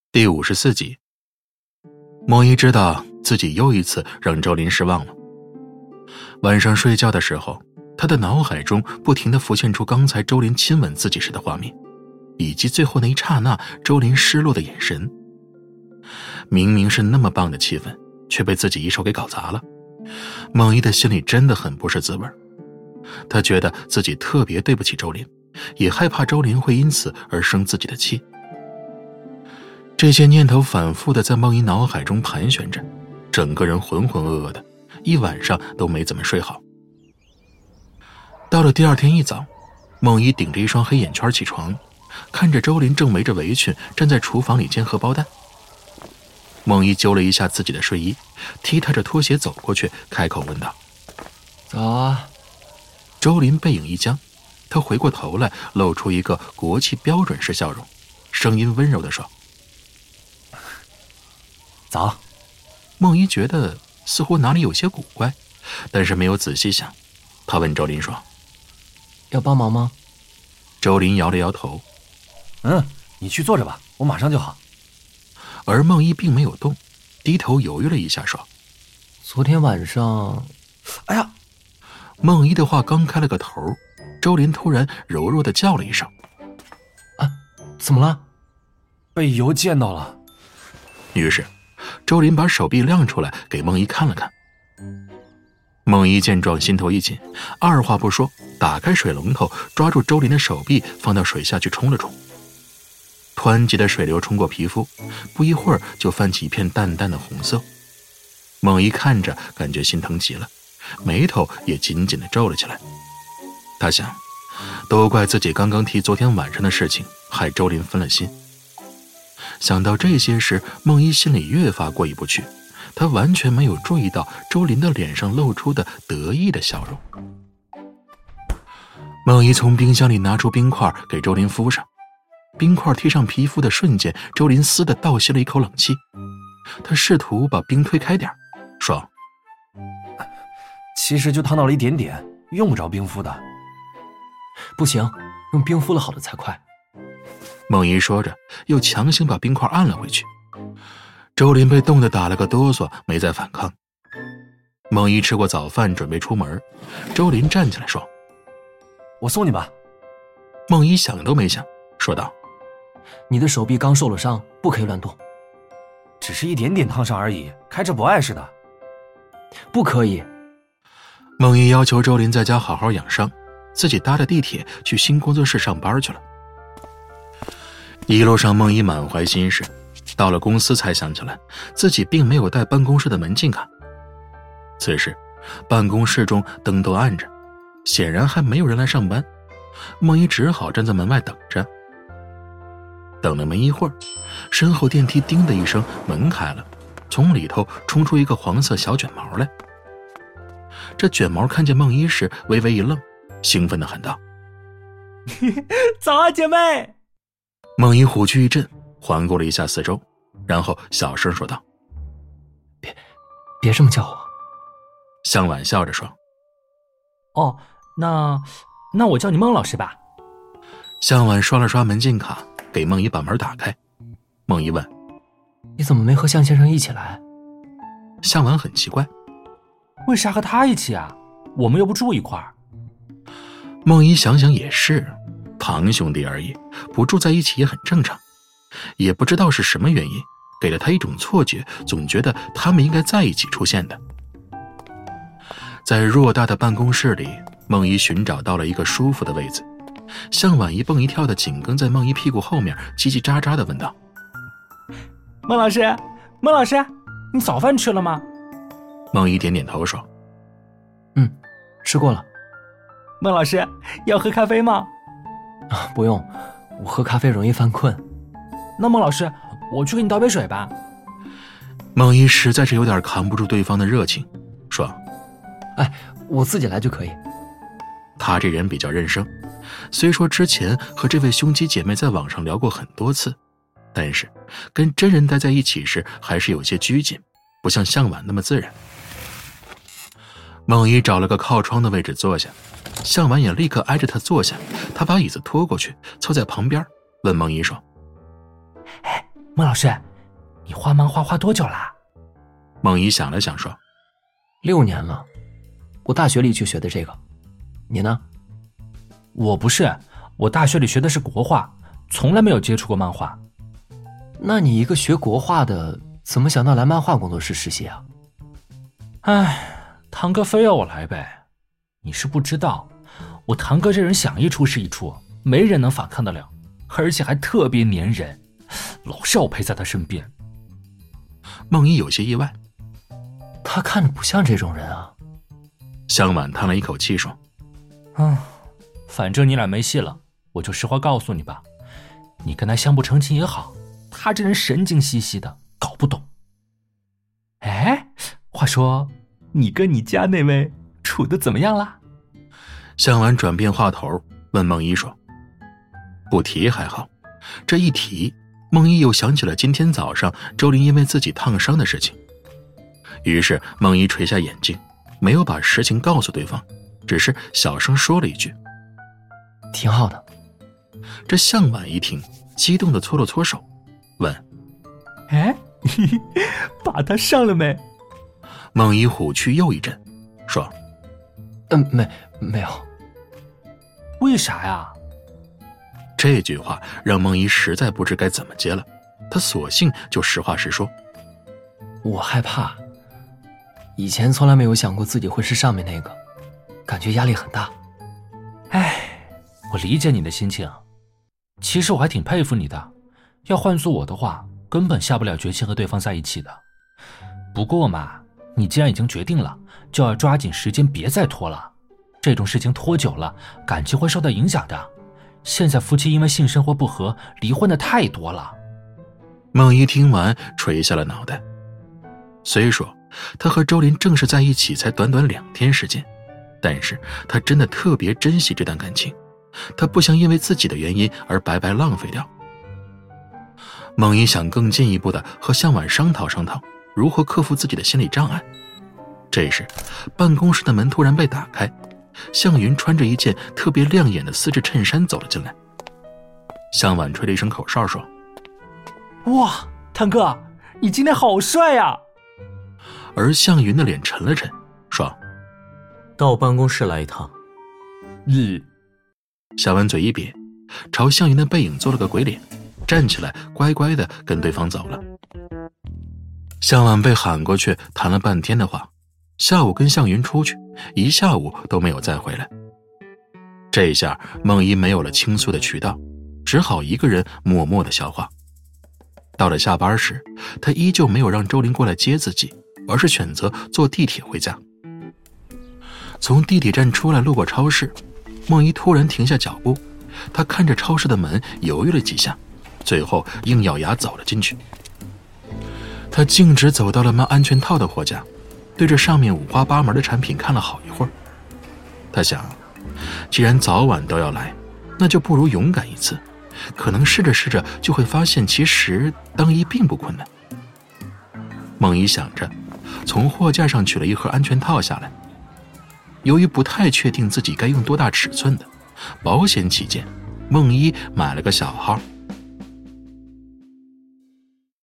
第54集。梦一知道自己又一次让周林失望了。晚上睡觉的时候，他的脑海中不停地浮现出刚才周林亲吻自己时的画面，以及最后那一刹那周林失落的眼神。明明是那么棒的气氛，却被自己一手给搞砸了。梦一的心里真的很不是滋味，他觉得自己特别对不起周林，也害怕周林会因此而生自己的气。这些念头反复地在梦一脑海中盘旋着，整个人浑浑噩噩的，一晚上都没怎么睡好。到了第二天一早，梦一顶着一双黑眼圈起床，看着周林正围着围裙站在厨房里煎荷包蛋。梦一揪了一下自己的睡衣，踢踏着拖鞋走过去，开口问道： 早啊。 周林背影一僵，他回过头来，露出一个国际标准式笑容，声音温柔地说： 早。 梦一觉得似乎哪里有些古怪，但是没有仔细想。他问周林说： 要帮忙吗？ 周林摇了摇头： 你去坐着吧，我马上就好。 而梦一并没有动，低头犹豫了一下说： 昨天晚上……哎呀！ 梦一的话刚开了个头，周林突然柔弱地叫了一声： 啊，怎么了？被油溅到了。 于是周林把手臂亮出来给梦一看了看。梦一见状心头一紧，二话不说打开水龙头，抓住周林的手臂放到水下去冲了冲。湍急的水流冲过皮肤，不一会儿就泛起一片淡淡的红色。梦一看着感觉心疼极了，眉头也紧紧地皱了起来。他想，都怪自己刚刚提昨天晚上的事情，害周林分了心。想到这些时，梦一心里越发过意不去，他完全没有注意到周林的脸上露出的得意的笑容。梦一从冰箱里拿出冰块给周林敷上，冰块贴上皮肤的瞬间，周林嘶地倒吸了一口冷气。他试图把冰推开点，说： 其实就烫到了一点点，用不着冰敷的。不行，用冰敷了好的才快。 梦一说着，又强行把冰块按了回去。周林被冻得打了个哆嗦，没再反抗。梦一吃过早饭，准备出门。周林站起来说： 我送你吧。 梦一想都没想，说道： 你的手臂刚受了伤，不可以乱动。只是一点点烫伤而已，开车不碍事的。不可以。 梦一要求周林在家好好养伤，自己搭着地铁去新工作室上班去了。一路上梦一满怀心事，到了公司才想起来自己并没有带办公室的门禁卡。此时办公室中灯都暗着，显然还没有人来上班。梦一只好站在门外等着。等了没一会儿，身后电梯叮的一声，门开了，从里头冲出一个黄色小卷毛来。这卷毛看见梦一时微微一愣，兴奋地喊道： 早啊，姐妹！ 梦一虎躯一震，环顾了一下四周，然后小声说道： 别这么叫我。 向晚笑着说： 哦，那我叫你孟老师吧。 向晚刷了刷门禁卡，给梦一把门打开。梦一问： 你怎么没和向先生一起来？ 向晚很奇怪： 为啥和他一起啊？我们又不住一块儿。 梦一想想也是，堂兄弟而已，不住在一起也很正常。也不知道是什么原因，给了他一种错觉，总觉得他们应该在一起出现的。在偌大的办公室里，梦一寻找到了一个舒服的位子。向晚一蹦一跳的紧跟在梦一屁股后面，叽叽喳喳地问道： 孟老师，你早饭吃了吗？ 梦一点点头说： 吃过了。 孟老师，要喝咖啡吗？ 不用，我喝咖啡容易犯困。 那孟老师，我去给你倒杯水吧。 梦一实在是有点扛不住对方的热情，说： 我自己来就可以。 他这人比较认生，虽说之前和这位兄弟姐妹在网上聊过很多次，但是跟真人待在一起时还是有些拘谨，不像向晚那么自然。梦一找了个靠窗的位置坐下，向晚也立刻挨着他坐下。他把椅子拖过去，凑在旁边，问梦一说： 孟老师，你画漫画画多久啦？ 孟一想了想说 6年了，我大学里就学的这个。你呢？ 我不是，我大学里学的是国画，从来没有接触过漫画。 那你一个学国画的，怎么想到来漫画工作室实习啊？ 堂哥非要我来呗。你是不知道，我堂哥这人想一出是一出，没人能反抗得了，而且还特别粘人，老是要我陪在他身边。 孟一有些意外， 他看着不像这种人啊。 向晚叹了一口气说， 反正你俩没戏了，我就实话告诉你吧，你跟他相不成亲也好，他这人神经兮兮的，搞不懂。话说你跟你家那位处得怎么样啦？ 向晚转变话头问孟一说，不提还好，这一提孟一又想起了今天早上周林因为自己烫伤的事情。于是孟一垂下眼睛，没有把实情告诉对方，只是小声说了一句， 挺好的。 这向晚一听，激动地搓了搓手，问， 把他上了没？ 孟一虎躯又一震，说， 没有。 为啥呀？ 这句话让孟一实在不知该怎么接了，他索性就实话实说， 我害怕，以前从来没有想过自己会是上面那个，感觉压力很大。 我理解你的心情，其实我还挺佩服你的，要换做我的话，根本下不了决心和对方在一起的。不过嘛，你既然已经决定了，就要抓紧时间，别再拖了。这种事情拖久了，感情会受到影响的。现在夫妻因为性生活不合离婚的太多了。 孟一听完垂下了脑袋。虽说他和周林正式在一起才短短2天时间，但是他真的特别珍惜这段感情，他不想因为自己的原因而白白浪费掉。孟一想更进一步的和向晚商讨商讨如何克服自己的心理障碍。这时办公室的门突然被打开，向云穿着一件特别亮眼的丝质衬衫走了进来。向晚吹了一声口哨说， 哇，堂哥，你今天好帅呀！ 而向云的脸沉了沉，说， 到办公室来一趟。 向晚嘴一瘪，朝向云的背影做了个鬼脸，站起来乖乖的跟对方走了。向晚被喊过去谈了半天的话，下午跟向云出去，一下午都没有再回来。这一下孟一没有了倾诉的渠道，只好一个人默默的消化。到了下班时，他依旧没有让周林过来接自己，而是选择坐地铁回家。从地铁站出来路过超市，孟一突然停下脚步，他看着超市的门犹豫了几下，最后硬咬牙走了进去。他径直走到了卖安全套的货架，对着上面五花八门的产品看了好一会儿。他想，既然早晚都要来，那就不如勇敢一次，可能试着试着就会发现其实当医并不困难。孟一想着，从货架上取了一盒安全套下来。由于不太确定自己该用多大尺寸的，保险起见，孟一买了个小号，